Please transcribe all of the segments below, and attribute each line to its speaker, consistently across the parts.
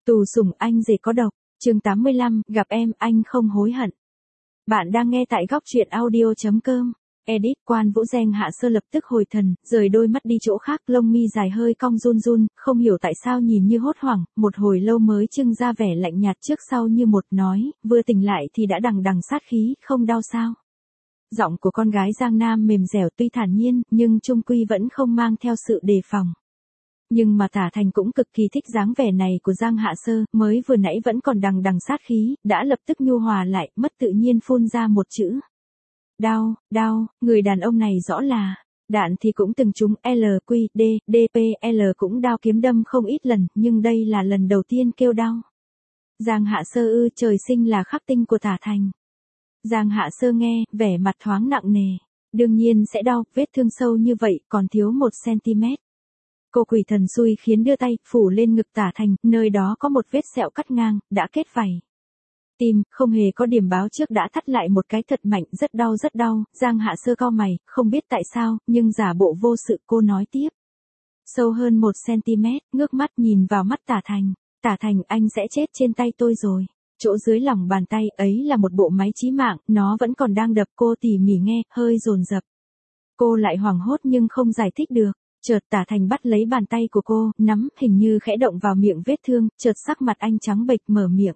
Speaker 1: Tù sủng anh rể có độc, chương 85, gặp em, anh không hối hận. Bạn đang nghe tại góc truyện audio.com. Edit Quan Vũ Giang Hạ Sơ lập tức hồi thần, rời đôi mắt đi chỗ khác, lông mi dài hơi cong run run, không hiểu tại sao nhìn như hốt hoảng, một hồi lâu mới trưng ra vẻ lạnh nhạt trước sau như một nói, vừa tỉnh lại thì đã đằng đằng sát khí, không đau sao. Giọng của con gái Giang Nam mềm dẻo tuy thản nhiên, nhưng chung quy vẫn không mang theo sự đề phòng. Nhưng mà Tả Thành cũng cực kỳ thích dáng vẻ này của Giang Hạ Sơ, mới vừa nãy vẫn còn đằng đằng sát khí, đã lập tức nhu hòa lại, mất tự nhiên phun ra một chữ. Đau, đau, người đàn ông này rõ là, đạn thì cũng từng trúng LQD, DPL cũng đao kiếm đâm không ít lần, nhưng đây là lần đầu tiên kêu đau. Giang Hạ Sơ trời sinh là khắc tinh của Tả Thành. Giang Hạ Sơ nghe, vẻ mặt thoáng nặng nề. Đương nhiên sẽ đau, vết thương sâu như vậy, còn thiếu 1cm. Cô quỷ thần xui khiến đưa tay, phủ lên ngực Tả Thành, nơi đó có một vết sẹo cắt ngang, đã kết vảy. Tim, không hề có điểm báo trước đã thắt lại một cái thật mạnh, rất đau, Giang Hạ Sơ cau mày, không biết tại sao, nhưng giả bộ vô sự cô nói tiếp. Sâu hơn 1cm, ngước mắt nhìn vào mắt Tả Thành. Tả Thành, anh sẽ chết trên tay tôi rồi. Chỗ dưới lòng bàn tay ấy là một bộ máy chí mạng, nó vẫn còn đang đập, cô tỉ mỉ nghe, hơi dồn dập. Cô lại hoảng hốt nhưng không giải thích được. Chợt Tả Thành bắt lấy bàn tay của cô, nắm, hình như khẽ động vào miệng vết thương, chợt sắc mặt anh trắng bệch mở miệng.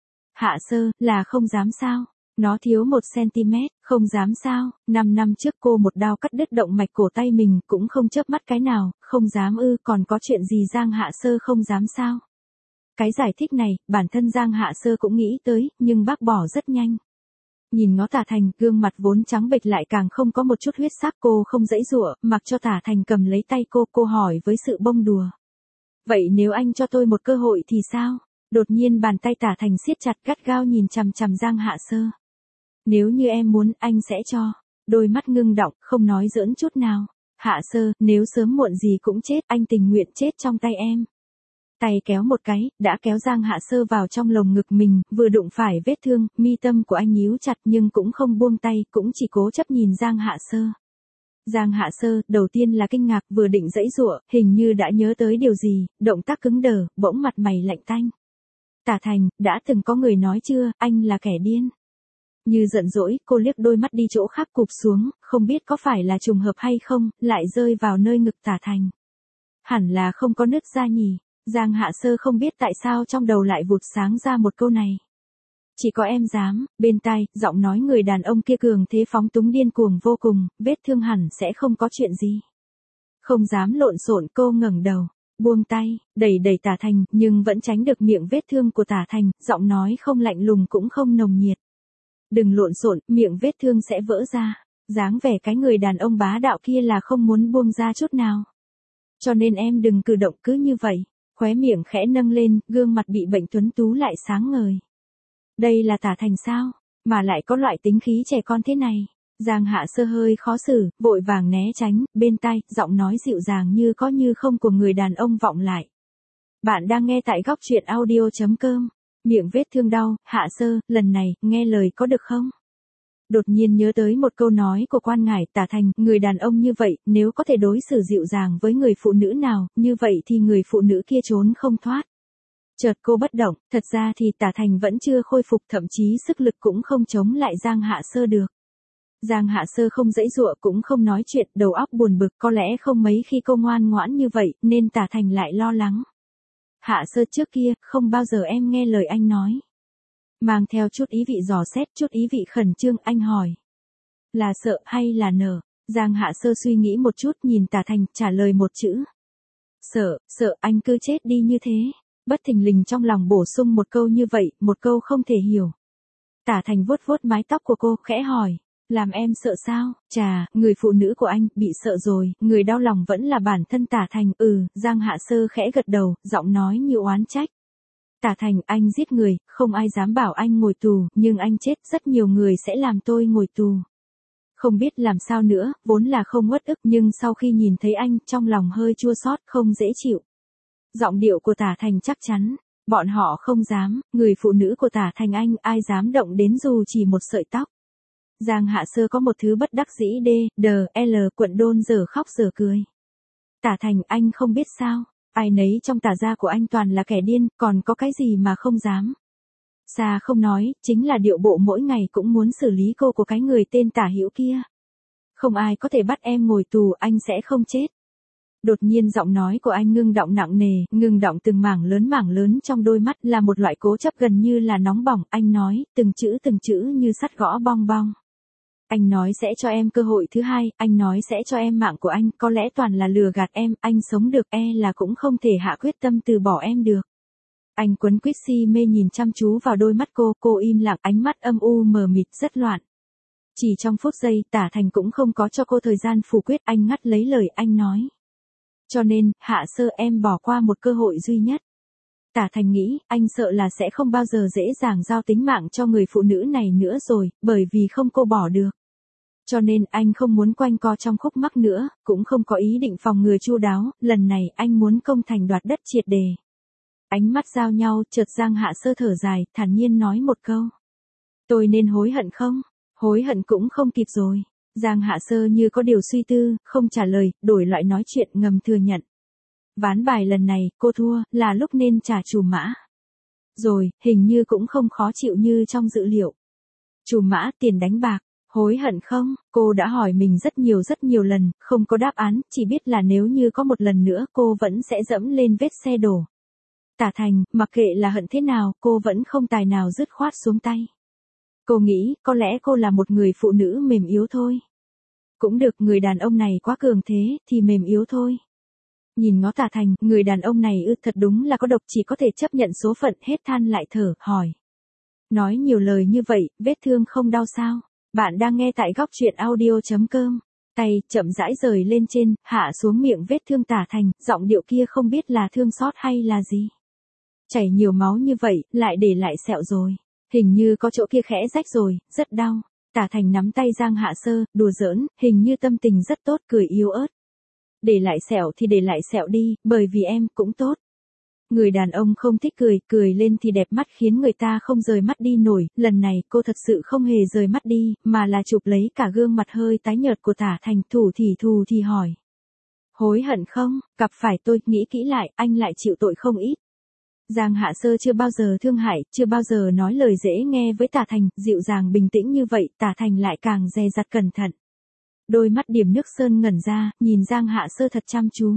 Speaker 1: Hạ Sơ, là không dám sao? Nó thiếu 1cm, không dám sao? 5 năm trước cô một đao cắt đứt động mạch cổ tay mình, cũng không chớp mắt cái nào, không dám còn có chuyện gì Giang Hạ Sơ không dám sao? Cái giải thích này, bản thân Giang Hạ Sơ cũng nghĩ tới, nhưng bác bỏ rất nhanh. Nhìn ngó Tả Thành, gương mặt vốn trắng bệch lại càng không có một chút huyết sắc, cô không giãy giụa, mặc cho Tả Thành cầm lấy tay cô hỏi với sự bông đùa. Vậy nếu anh cho tôi một cơ hội thì sao? Đột nhiên bàn tay Tả Thành siết chặt gắt gao nhìn chằm chằm Giang Hạ Sơ. Nếu như em muốn, anh sẽ cho. Đôi mắt ngưng đọng, không nói giỡn chút nào. Hạ Sơ, nếu sớm muộn gì cũng chết, anh tình nguyện chết trong tay em. Tay kéo một cái, đã kéo Giang Hạ Sơ vào trong lồng ngực mình, vừa đụng phải vết thương, mi tâm của anh nhíu chặt nhưng cũng không buông tay, cũng chỉ cố chấp nhìn Giang Hạ Sơ. Giang Hạ Sơ, đầu tiên là kinh ngạc, vừa định giãy giụa, hình như đã nhớ tới điều gì, động tác cứng đờ, bỗng mặt mày lạnh tanh. Tả Thành, đã từng có người nói chưa, anh là kẻ điên. Như giận dỗi, cô liếc đôi mắt đi chỗ khác cụp xuống, không biết có phải là trùng hợp hay không, lại rơi vào nơi ngực Tả Thành. Hẳn là không có nứt ra nhỉ. Giang Hạ Sơ không biết tại sao trong đầu lại vụt sáng ra một câu này. Chỉ có em dám, bên tai, giọng nói người đàn ông kia cường thế phóng túng điên cuồng vô cùng, vết thương hẳn sẽ không có chuyện gì. Không dám lộn xộn, cô ngẩng đầu, buông tay, đẩy Tả Thành, nhưng vẫn tránh được miệng vết thương của Tả Thành, giọng nói không lạnh lùng cũng không nồng nhiệt. Đừng lộn xộn, miệng vết thương sẽ vỡ ra. Dáng vẻ cái người đàn ông bá đạo kia là không muốn buông ra chút nào. Cho nên em đừng cử động cứ như vậy. Khóe miệng khẽ nâng lên, gương mặt bị bệnh tuấn tú lại sáng ngời. Đây là Tả Thành sao? Mà lại có loại tính khí trẻ con thế này. Giang Hạ Sơ hơi khó xử, vội vàng né tránh, bên tai, giọng nói dịu dàng như có như không của người đàn ông vọng lại. Bạn đang nghe tại góc truyện audio.com. Miệng vết thương đau, Hạ Sơ, lần này, nghe lời có được không? Đột nhiên nhớ tới một câu nói của quan ngải Tả Thành, người đàn ông như vậy, nếu có thể đối xử dịu dàng với người phụ nữ nào, như vậy thì người phụ nữ kia trốn không thoát. Chợt cô bất động, thật ra thì Tả Thành vẫn chưa khôi phục, thậm chí sức lực cũng không chống lại Giang Hạ Sơ được. Giang Hạ Sơ không giãy giụa cũng không nói chuyện, đầu óc buồn bực, có lẽ không mấy khi cô ngoan ngoãn như vậy, nên Tả Thành lại lo lắng. Hạ Sơ, trước kia, không bao giờ em nghe lời anh nói. Mang theo chút ý vị dò xét, chút ý vị khẩn trương, anh hỏi. Là sợ hay là nở? Giang Hạ Sơ suy nghĩ một chút, nhìn Tả Thành, trả lời một chữ. Sợ, anh cứ chết đi như thế. Bất thình lình trong lòng bổ sung một câu như vậy, một câu không thể hiểu. Tả Thành vuốt mái tóc của cô, khẽ hỏi. Làm em sợ sao? Chà, người phụ nữ của anh, bị sợ rồi, người đau lòng vẫn là bản thân Tả Thành. Giang Hạ Sơ khẽ gật đầu, giọng nói như oán trách. Tả Thành, anh giết người, không ai dám bảo anh ngồi tù, nhưng anh chết, rất nhiều người sẽ làm tôi ngồi tù. Không biết làm sao nữa, vốn là không uất ức, nhưng sau khi nhìn thấy anh, trong lòng hơi chua xót, không dễ chịu. Giọng điệu của Tả Thành chắc chắn, bọn họ không dám, người phụ nữ của Tả Thành anh, ai dám động đến dù chỉ một sợi tóc. Giang Hạ Sơ có một thứ bất đắc dĩ cuộn đôn giờ khóc giờ cười. Tả Thành, anh không biết sao, Ai nấy trong Tả gia của anh toàn là kẻ điên, còn có cái gì mà không dám. Xa không nói, chính là điệu bộ mỗi ngày cũng muốn xử lý cô của cái người tên Tả Hữu kia. Không ai có thể bắt em ngồi tù, anh sẽ không chết. Đột nhiên giọng nói của anh ngưng đọng nặng nề, ngưng đọng từng mảng lớn trong đôi mắt là một loại cố chấp gần như là nóng bỏng. Anh nói, từng chữ như sắt gõ bong bong. Anh nói sẽ cho em cơ hội thứ hai, anh nói sẽ cho em mạng của anh, có lẽ toàn là lừa gạt em, anh sống được là cũng không thể hạ quyết tâm từ bỏ em được. Anh quấn quýt si mê nhìn chăm chú vào đôi mắt cô im lặng, ánh mắt âm u mờ mịt rất loạn. Chỉ trong phút giây, Tả Thành cũng không có cho cô thời gian phủ quyết, anh ngắt lấy lời anh nói. Cho nên, Hạ Sơ em bỏ qua một cơ hội duy nhất. Tả Thành nghĩ, anh sợ là sẽ không bao giờ dễ dàng giao tính mạng cho người phụ nữ này nữa rồi, bởi vì không cô bỏ được. Cho nên anh không muốn quanh co trong khúc mắc nữa, cũng không có ý định phòng ngừa chu đáo, lần này anh muốn công thành đoạt đất triệt đề. Ánh mắt giao nhau, chợt Giang Hạ Sơ thở dài, thản nhiên nói một câu. Tôi nên hối hận không? Hối hận cũng không kịp rồi. Giang Hạ Sơ như có điều suy tư, không trả lời, đổi loại nói chuyện ngầm thừa nhận. Ván bài lần này, cô thua, là lúc nên trả chủ mã. Rồi, hình như cũng không khó chịu như trong dự liệu. Chủ mã tiền đánh bạc, hối hận không? Cô đã hỏi mình rất nhiều lần, không có đáp án, chỉ biết là nếu như có một lần nữa cô vẫn sẽ dẫm lên vết xe đổ. Tả Thành, mặc kệ là hận thế nào, cô vẫn không tài nào dứt khoát xuống tay. Cô nghĩ, có lẽ cô là một người phụ nữ mềm yếu thôi. Cũng được, người đàn ông này quá cường thế, thì mềm yếu thôi. Nhìn ngó Tả Thành, người đàn ông này thật đúng là có độc, chỉ có thể chấp nhận số phận, hết than lại thở, hỏi. Nói nhiều lời như vậy, vết thương không đau sao? Bạn đang nghe tại góc truyện audio.com. Tay, chậm rãi rời lên trên, hạ xuống miệng vết thương Tả Thành, giọng điệu kia không biết là thương xót hay là gì. Chảy nhiều máu như vậy, lại để lại sẹo rồi. Hình như có chỗ kia khẽ rách rồi, rất đau. Tả Thành nắm tay Giang Hạ Sơ, đùa giỡn, hình như tâm tình rất tốt, cười yếu ớt. Để lại sẹo thì để lại sẹo đi, bởi vì em cũng tốt. Người đàn ông không thích cười lên thì đẹp mắt khiến người ta không rời mắt đi nổi, lần này cô thật sự không hề rời mắt đi, mà là chụp lấy cả gương mặt hơi tái nhợt của Tả Thành, thù thì hỏi. Hối hận không? Gặp phải tôi, nghĩ kỹ lại, anh lại chịu tội không ít. Giang Hạ Sơ chưa bao giờ thương hại, chưa bao giờ nói lời dễ nghe với Tả Thành, dịu dàng bình tĩnh như vậy, Tả Thành lại càng dè dặt cẩn thận. Đôi mắt điểm nước sơn ngẩn ra, nhìn Giang Hạ Sơ thật chăm chú.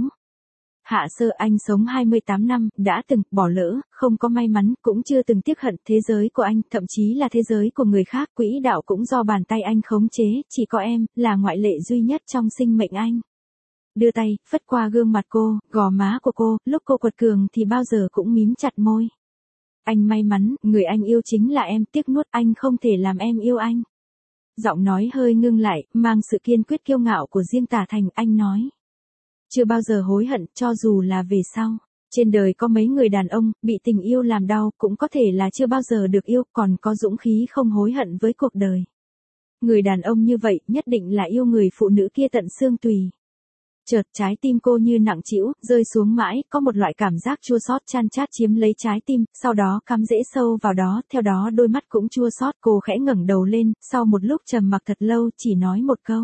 Speaker 1: Hạ Sơ, anh sống 28 năm, đã từng bỏ lỡ, không có may mắn, cũng chưa từng tiếc hận. Thế giới của anh, thậm chí là thế giới của người khác, quỹ đạo cũng do bàn tay anh khống chế, chỉ có em, là ngoại lệ duy nhất trong sinh mệnh anh. Đưa tay, phất qua gương mặt cô, gò má của cô, lúc cô quật cường thì bao giờ cũng mím chặt môi. Anh may mắn, người anh yêu chính là em, tiếc nuốt anh không thể làm em yêu anh. Giọng nói hơi ngưng lại, mang sự kiên quyết kiêu ngạo của riêng Tả Thành, anh nói. Chưa bao giờ hối hận, cho dù là về sau. Trên đời có mấy người đàn ông, bị tình yêu làm đau, cũng có thể là chưa bao giờ được yêu, còn có dũng khí không hối hận với cuộc đời. Người đàn ông như vậy, nhất định là yêu người phụ nữ kia tận xương tùy. Chợt trái tim cô như nặng trĩu, rơi xuống mãi, có một loại cảm giác chua xót chan chát chiếm lấy trái tim, sau đó cắm rễ sâu vào đó, theo đó đôi mắt cũng chua xót, cô khẽ ngẩng đầu lên, sau một lúc trầm mặc thật lâu, chỉ nói một câu.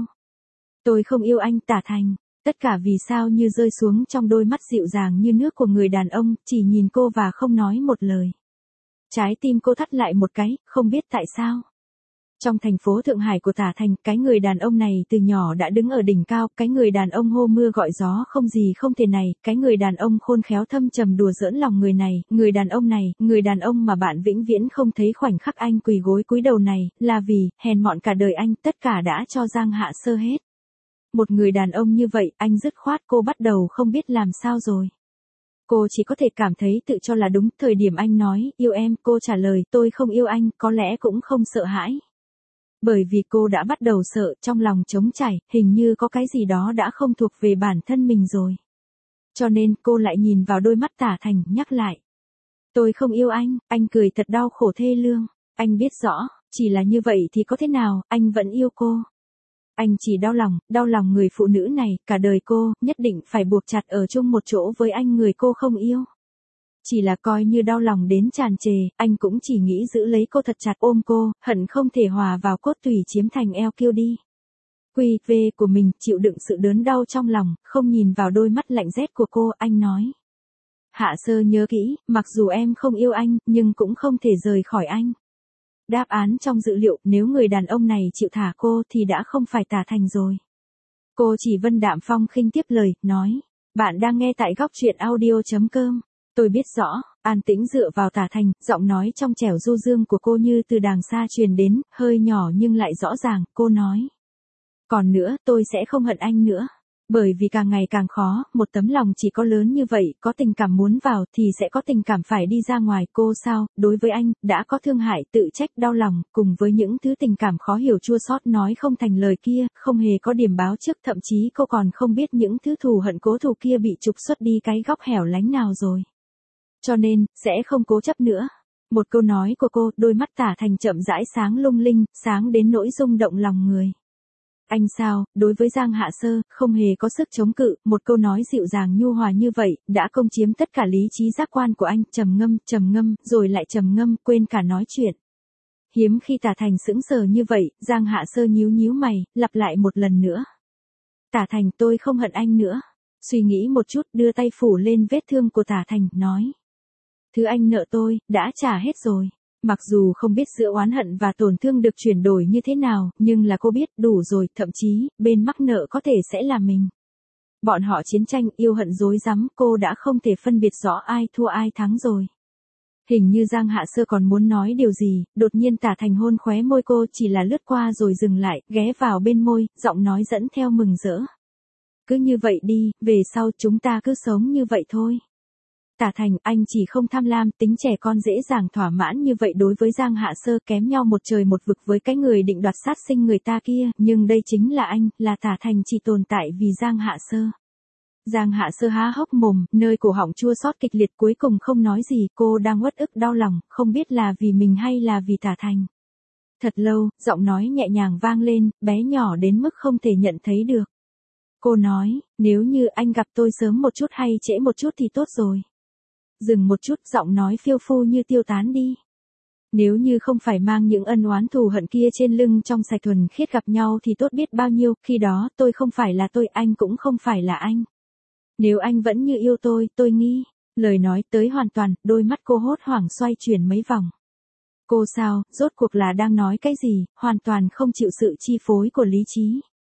Speaker 1: Tôi không yêu anh, Tả Thành. Tất cả vì sao như rơi xuống trong đôi mắt dịu dàng như nước của người đàn ông, chỉ nhìn cô và không nói một lời. Trái tim cô thắt lại một cái, không biết tại sao. Trong thành phố Thượng Hải của Tả Thành, cái người đàn ông này từ nhỏ đã đứng ở đỉnh cao, cái người đàn ông hô mưa gọi gió không gì không thể này, cái người đàn ông khôn khéo thâm trầm đùa giỡn lòng người này, người đàn ông mà bạn vĩnh viễn không thấy khoảnh khắc anh quỳ gối cúi đầu này, là vì, hèn mọn cả đời anh, tất cả đã cho Giang Hạ Sơ hết. Một người đàn ông như vậy, anh dứt khoát, cô bắt đầu không biết làm sao rồi. Cô chỉ có thể cảm thấy tự cho là đúng, thời điểm anh nói, yêu em, cô trả lời, tôi không yêu anh, có lẽ cũng không sợ hãi. Bởi vì cô đã bắt đầu sợ, trong lòng trống trải, hình như có cái gì đó đã không thuộc về bản thân mình rồi. Cho nên, cô lại nhìn vào đôi mắt Tả Thành, nhắc lại. Tôi không yêu anh cười thật đau khổ thê lương. Anh biết rõ, chỉ là như vậy thì có thế nào, anh vẫn yêu cô. Anh chỉ đau lòng người phụ nữ này, cả đời cô, nhất định phải buộc chặt ở chung một chỗ với anh người cô không yêu. Chỉ là coi như đau lòng đến tràn trề, anh cũng chỉ nghĩ giữ lấy cô thật chặt ôm cô, hận không thể hòa vào cốt tủy chiếm thành eo kiêu đi. Quy về của mình, chịu đựng sự đớn đau trong lòng, không nhìn vào đôi mắt lạnh rét của cô, anh nói. Hạ Sơ nhớ kỹ, mặc dù em không yêu anh, nhưng cũng không thể rời khỏi anh. Đáp án trong dữ liệu, nếu người đàn ông này chịu thả cô thì đã không phải Tả Thành rồi. Cô chỉ vân đạm phong khinh tiếp lời, nói. Bạn đang nghe tại góc truyện audio.com. Tôi biết rõ, an tĩnh dựa vào Tả Thành, giọng nói trong trẻo du dương của cô như từ đàng xa truyền đến, hơi nhỏ nhưng lại rõ ràng, cô nói. Còn nữa, tôi sẽ không hận anh nữa. Bởi vì càng ngày càng khó, một tấm lòng chỉ có lớn như vậy, có tình cảm muốn vào thì sẽ có tình cảm phải đi ra ngoài. Cô sao, đối với anh, đã có thương hại, tự trách, đau lòng, cùng với những thứ tình cảm khó hiểu chua xót nói không thành lời kia, không hề có điểm báo trước, thậm chí cô còn không biết những thứ thù hận cố thù kia bị trục xuất đi cái góc hẻo lánh nào rồi. Cho nên, sẽ không cố chấp nữa. Một câu nói của cô, đôi mắt Tả Thành chậm rãi sáng lung linh, sáng đến nỗi rung động lòng người. Anh sao, đối với Giang Hạ Sơ, không hề có sức chống cự, một câu nói dịu dàng nhu hòa như vậy, đã công chiếm tất cả lý trí giác quan của anh, trầm ngâm, rồi lại trầm ngâm, quên cả nói chuyện. Hiếm khi Tả Thành sững sờ như vậy, Giang Hạ Sơ nhíu mày, lặp lại một lần nữa. Tả Thành, tôi không hận anh nữa. Suy nghĩ một chút, đưa tay phủ lên vết thương của Tả Thành, nói. Thứ anh nợ tôi, đã trả hết rồi. Mặc dù không biết giữa oán hận và tổn thương được chuyển đổi như thế nào, nhưng là cô biết đủ rồi, thậm chí, bên mắc nợ có thể sẽ là mình. Bọn họ chiến tranh yêu hận rối rắm, cô đã không thể phân biệt rõ ai thua ai thắng rồi. Hình như Giang Hạ Sơ còn muốn nói điều gì, đột nhiên Tả Thành hôn khóe môi cô chỉ là lướt qua rồi dừng lại, ghé vào bên môi, giọng nói dẫn theo mừng rỡ. Cứ như vậy đi, về sau chúng ta cứ sống như vậy thôi. Tả Thành, anh chỉ không tham lam, tính trẻ con dễ dàng thỏa mãn như vậy đối với Giang Hạ Sơ kém nhau một trời một vực với cái người định đoạt sát sinh người ta kia, nhưng đây chính là anh, là Tả Thành chỉ tồn tại vì Giang Hạ Sơ. Giang Hạ Sơ há hốc mồm, nơi cổ họng chua xót kịch liệt cuối cùng không nói gì, cô đang uất ức đau lòng, không biết là vì mình hay là vì Tả Thành. Thật lâu, giọng nói nhẹ nhàng vang lên, bé nhỏ đến mức không thể nhận thấy được. Cô nói, nếu như anh gặp tôi sớm một chút hay trễ một chút thì tốt rồi. Dừng một chút, giọng nói phiêu phu như tiêu tán đi. Nếu như không phải mang những ân oán thù hận kia trên lưng trong sạch thuần khiết gặp nhau thì tốt biết bao nhiêu, khi đó tôi không phải là tôi, anh cũng không phải là anh. Nếu anh vẫn như yêu tôi nghi. Lời nói tới hoàn toàn, đôi mắt cô hốt hoảng xoay chuyển mấy vòng. Cô sao, rốt cuộc là đang nói cái gì, hoàn toàn không chịu sự chi phối của lý trí.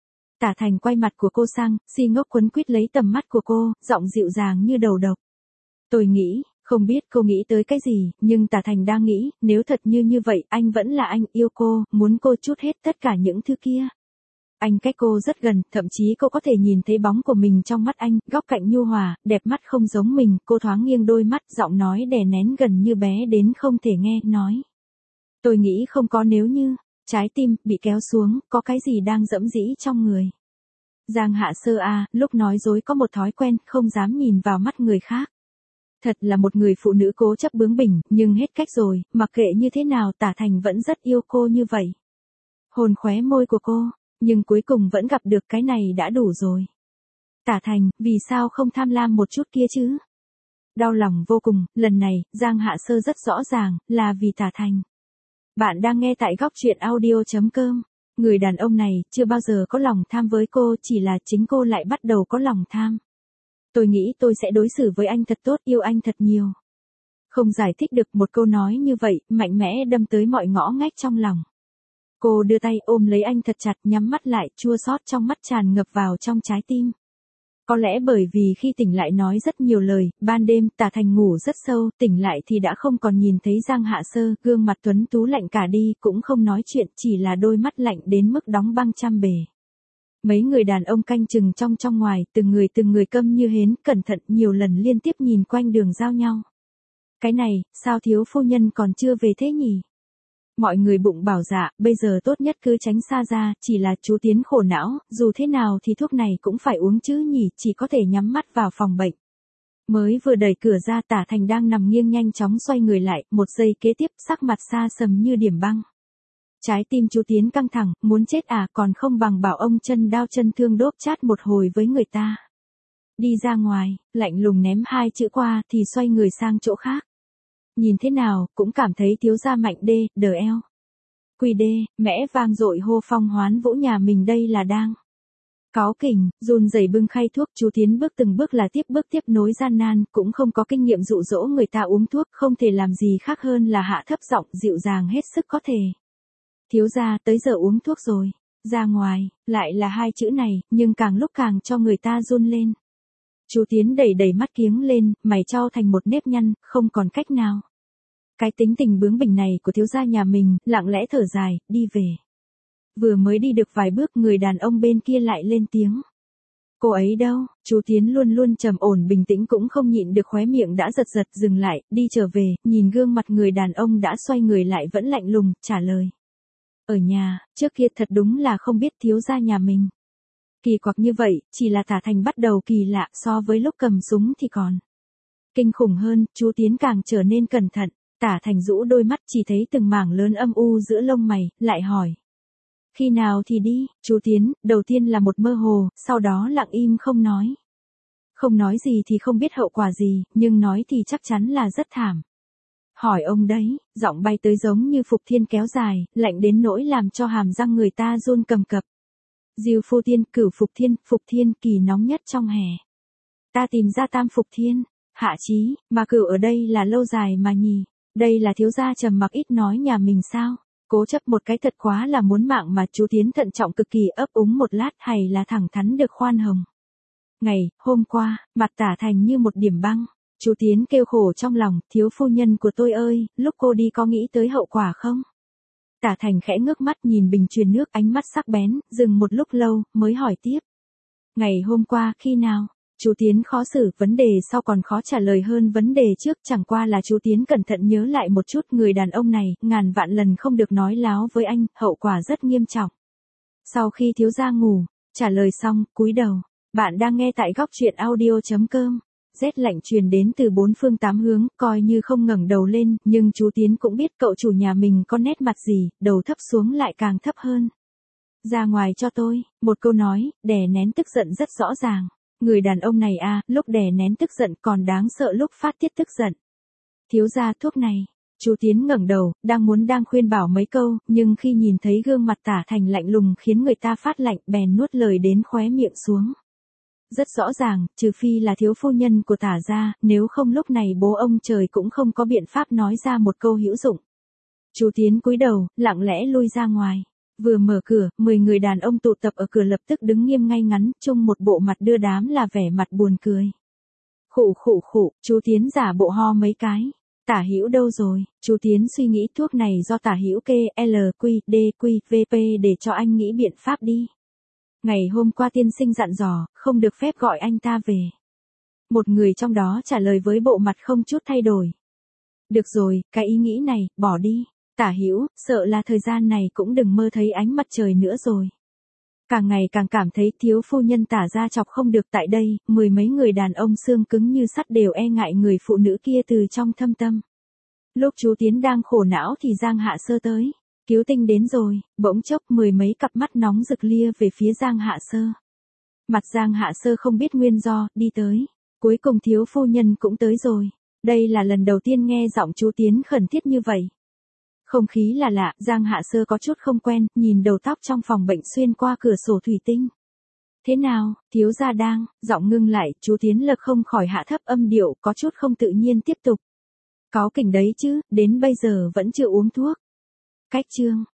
Speaker 1: Tả Thành quay mặt của cô sang, si ngốc quấn quýt lấy tầm mắt của cô, giọng dịu dàng như đầu độc. Tôi nghĩ, không biết cô nghĩ tới cái gì, nhưng Tả Thành đang nghĩ, nếu thật như vậy, anh vẫn là anh, yêu cô, muốn cô trút hết tất cả những thứ kia. Anh cách cô rất gần, thậm chí cô có thể nhìn thấy bóng của mình trong mắt anh, góc cạnh nhu hòa, đẹp mắt không giống mình, cô thoáng nghiêng đôi mắt, giọng nói đè nén gần như bé đến không thể nghe, nói. Tôi nghĩ không có nếu như, trái tim, bị kéo xuống, có cái gì đang dẫm dĩ trong người. Giang Hạ Sơ lúc nói dối có một thói quen, không dám nhìn vào mắt người khác. Thật là một người phụ nữ cố chấp bướng bỉnh, nhưng hết cách rồi, mặc kệ như thế nào Tả Thành vẫn rất yêu cô như vậy. Hôn khóe môi của cô, nhưng cuối cùng vẫn gặp được cái này đã đủ rồi. Tả Thành, vì sao không tham lam một chút kia chứ? Đau lòng vô cùng, lần này, Giang Hạ Sơ rất rõ ràng, là vì Tả Thành. Bạn đang nghe tại góc truyện audio.com. Người đàn ông này, chưa bao giờ có lòng tham với cô, chỉ là chính cô lại bắt đầu có lòng tham. Tôi nghĩ tôi sẽ đối xử với anh thật tốt, yêu anh thật nhiều. Không giải thích được một câu nói như vậy, mạnh mẽ đâm tới mọi ngõ ngách trong lòng. Cô đưa tay ôm lấy anh thật chặt, nhắm mắt lại, chua xót trong mắt tràn ngập vào trong trái tim. Có lẽ bởi vì khi tỉnh lại nói rất nhiều lời, ban đêm Tả Thành ngủ rất sâu, tỉnh lại thì đã không còn nhìn thấy Giang Hạ Sơ, gương mặt tuấn tú lạnh cả đi, cũng không nói chuyện, chỉ là đôi mắt lạnh đến mức đóng băng trăm bề. Mấy người đàn ông canh chừng trong ngoài, từng người câm như hến, cẩn thận nhiều lần liên tiếp nhìn quanh đường giao nhau. Cái này, sao thiếu phu nhân còn chưa về thế nhỉ? Mọi người bụng bảo dạ, bây giờ tốt nhất cứ tránh xa ra, chỉ là chú Tiến khổ não, dù thế nào thì thuốc này cũng phải uống chứ nhỉ, chỉ có thể nhắm mắt vào phòng bệnh. Mới vừa đẩy cửa ra Tả Thành đang nằm nghiêng nhanh chóng xoay người lại, một giây kế tiếp sắc mặt xa sầm như điểm băng. Trái tim chú Tiến căng thẳng, muốn chết còn không bằng bảo ông chân đao chân thương đốt chát một hồi với người ta. Đi ra ngoài, lạnh lùng ném hai chữ qua thì xoay người sang chỗ khác. Nhìn thế nào, cũng cảm thấy thiếu gia Mạnh đê, đờ eo. Quy đê, mẽ vang dội hô Phong Hoán Vũ nhà mình đây là đang. Cáu kỉnh, run rẩy bưng khay thuốc, chú Tiến bước từng bước là bước tiếp nối gian nan, cũng không có kinh nghiệm dụ dỗ người ta uống thuốc, không thể làm gì khác hơn là hạ thấp giọng dịu dàng hết sức có thể. Thiếu gia, tới giờ uống thuốc rồi. Ra ngoài, lại là hai chữ này, nhưng càng lúc càng cho người ta run lên. Chú Tiến đẩy đẩy mắt kiếng lên, mày chau thành một nếp nhăn, không còn cách nào. Cái tính tình bướng bỉnh này của thiếu gia nhà mình, lặng lẽ thở dài, đi về. Vừa mới đi được vài bước, người đàn ông bên kia lại lên tiếng. Cô ấy đâu? Chú Tiến luôn luôn trầm ổn bình tĩnh cũng không nhịn được khóe miệng đã giật giật dừng lại, đi trở về, nhìn gương mặt người đàn ông đã xoay người lại vẫn lạnh lùng, trả lời. Ở nhà, trước kia thật đúng là không biết thiếu gia nhà mình. Kỳ quặc như vậy, chỉ là Tả Thành bắt đầu kỳ lạ, so với lúc cầm súng thì còn kinh khủng hơn, chú Tiến càng trở nên cẩn thận. Tả Thành rũ đôi mắt chỉ thấy từng mảng lớn âm u giữa lông mày, lại hỏi. Khi nào thì đi? Chú Tiến, đầu tiên là một mơ hồ, sau đó lặng im không nói. Không nói gì thì không biết hậu quả gì, nhưng nói thì chắc chắn là rất thảm. Hỏi ông đấy, giọng bay tới giống như Phục Thiên kéo dài, lạnh đến nỗi làm cho hàm răng người ta run cầm cập. Diêu Phu Tiên, cửu Phục Thiên kỳ nóng nhất trong hè. Ta tìm ra tam Phục Thiên, Hạ Chí, mà cửu ở đây là lâu dài mà nhỉ. Đây là thiếu gia trầm mặc ít nói nhà mình sao? Cố chấp một cái thật quá là muốn mạng mà chú Tiến thận trọng cực kỳ ấp úng một lát hay là thẳng thắn được khoan hồng. Ngày, hôm qua, mặt Tả Thành như một điểm băng. Chú Tiến kêu khổ trong lòng, thiếu phu nhân của tôi ơi, lúc cô đi có nghĩ tới hậu quả không? Tả Thành khẽ ngước mắt nhìn bình truyền nước ánh mắt sắc bén, dừng một lúc lâu, mới hỏi tiếp. Ngày hôm qua khi nào? Chú Tiến khó xử, vấn đề sau còn khó trả lời hơn vấn đề trước, chẳng qua là chú Tiến cẩn thận nhớ lại một chút, người đàn ông này, ngàn vạn lần không được nói láo với anh, hậu quả rất nghiêm trọng. Sau khi thiếu gia ngủ, trả lời xong, cúi đầu, bạn đang nghe tại góc truyện audio.com. Rét lạnh truyền đến từ bốn phương tám hướng, coi như không ngẩng đầu lên, nhưng chú Tiến cũng biết cậu chủ nhà mình có nét mặt gì, đầu thấp xuống lại càng thấp hơn. Ra ngoài cho tôi, một câu nói, đè nén tức giận rất rõ ràng. Người đàn ông này à, lúc đè nén tức giận còn đáng sợ lúc phát tiết tức giận. Thiếu gia thuốc này. Chú Tiến ngẩng đầu, đang khuyên bảo mấy câu, nhưng khi nhìn thấy gương mặt Tả Thành lạnh lùng khiến người ta phát lạnh, bèn nuốt lời đến khóe miệng xuống. Rất rõ ràng, trừ phi là thiếu phu nhân của Tả gia, nếu không lúc này bố ông trời cũng không có biện pháp nói ra một câu hữu dụng. Chú Tiến cúi đầu, lặng lẽ lui ra ngoài. Vừa mở cửa, 10 người đàn ông tụ tập ở cửa lập tức đứng nghiêm ngay ngắn, chung một bộ mặt đưa đám là vẻ mặt buồn cười. Khụ, chú Tiến giả bộ ho mấy cái. Tả Hữu đâu rồi? Chú Tiến suy nghĩ thuốc này do Tả Hữu kê LQDQVP để cho anh nghĩ biện pháp đi. Ngày hôm qua tiên sinh dặn dò, không được phép gọi anh ta về. Một người trong đó trả lời với bộ mặt không chút thay đổi. Được rồi, cái ý nghĩ này, bỏ đi. Tả Hữu, sợ là thời gian này cũng đừng mơ thấy ánh mặt trời nữa rồi. Càng ngày càng cảm thấy thiếu phu nhân Tả gia chọc không được tại đây, 10 mấy người đàn ông xương cứng như sắt đều e ngại người phụ nữ kia từ trong thâm tâm. Lúc chú Tiến đang khổ não thì Giang Hạ Sơ tới. Cứu tinh đến rồi, bỗng chốc 10 mấy cặp mắt nóng rực lia về phía Giang Hạ Sơ. Mặt Giang Hạ Sơ không biết nguyên do, đi tới. Cuối cùng thiếu phu nhân cũng tới rồi. Đây là lần đầu tiên nghe giọng chú Tiến khẩn thiết như vậy. Không khí là lạ, Giang Hạ Sơ có chút không quen, nhìn đầu tóc trong phòng bệnh xuyên qua cửa sổ thủy tinh. Thế nào, thiếu gia đang, giọng ngưng lại, chú Tiến Lực không khỏi hạ thấp âm điệu, có chút không tự nhiên tiếp tục. Cáu kỉnh đấy chứ, đến bây giờ vẫn chưa uống thuốc. Cách chương.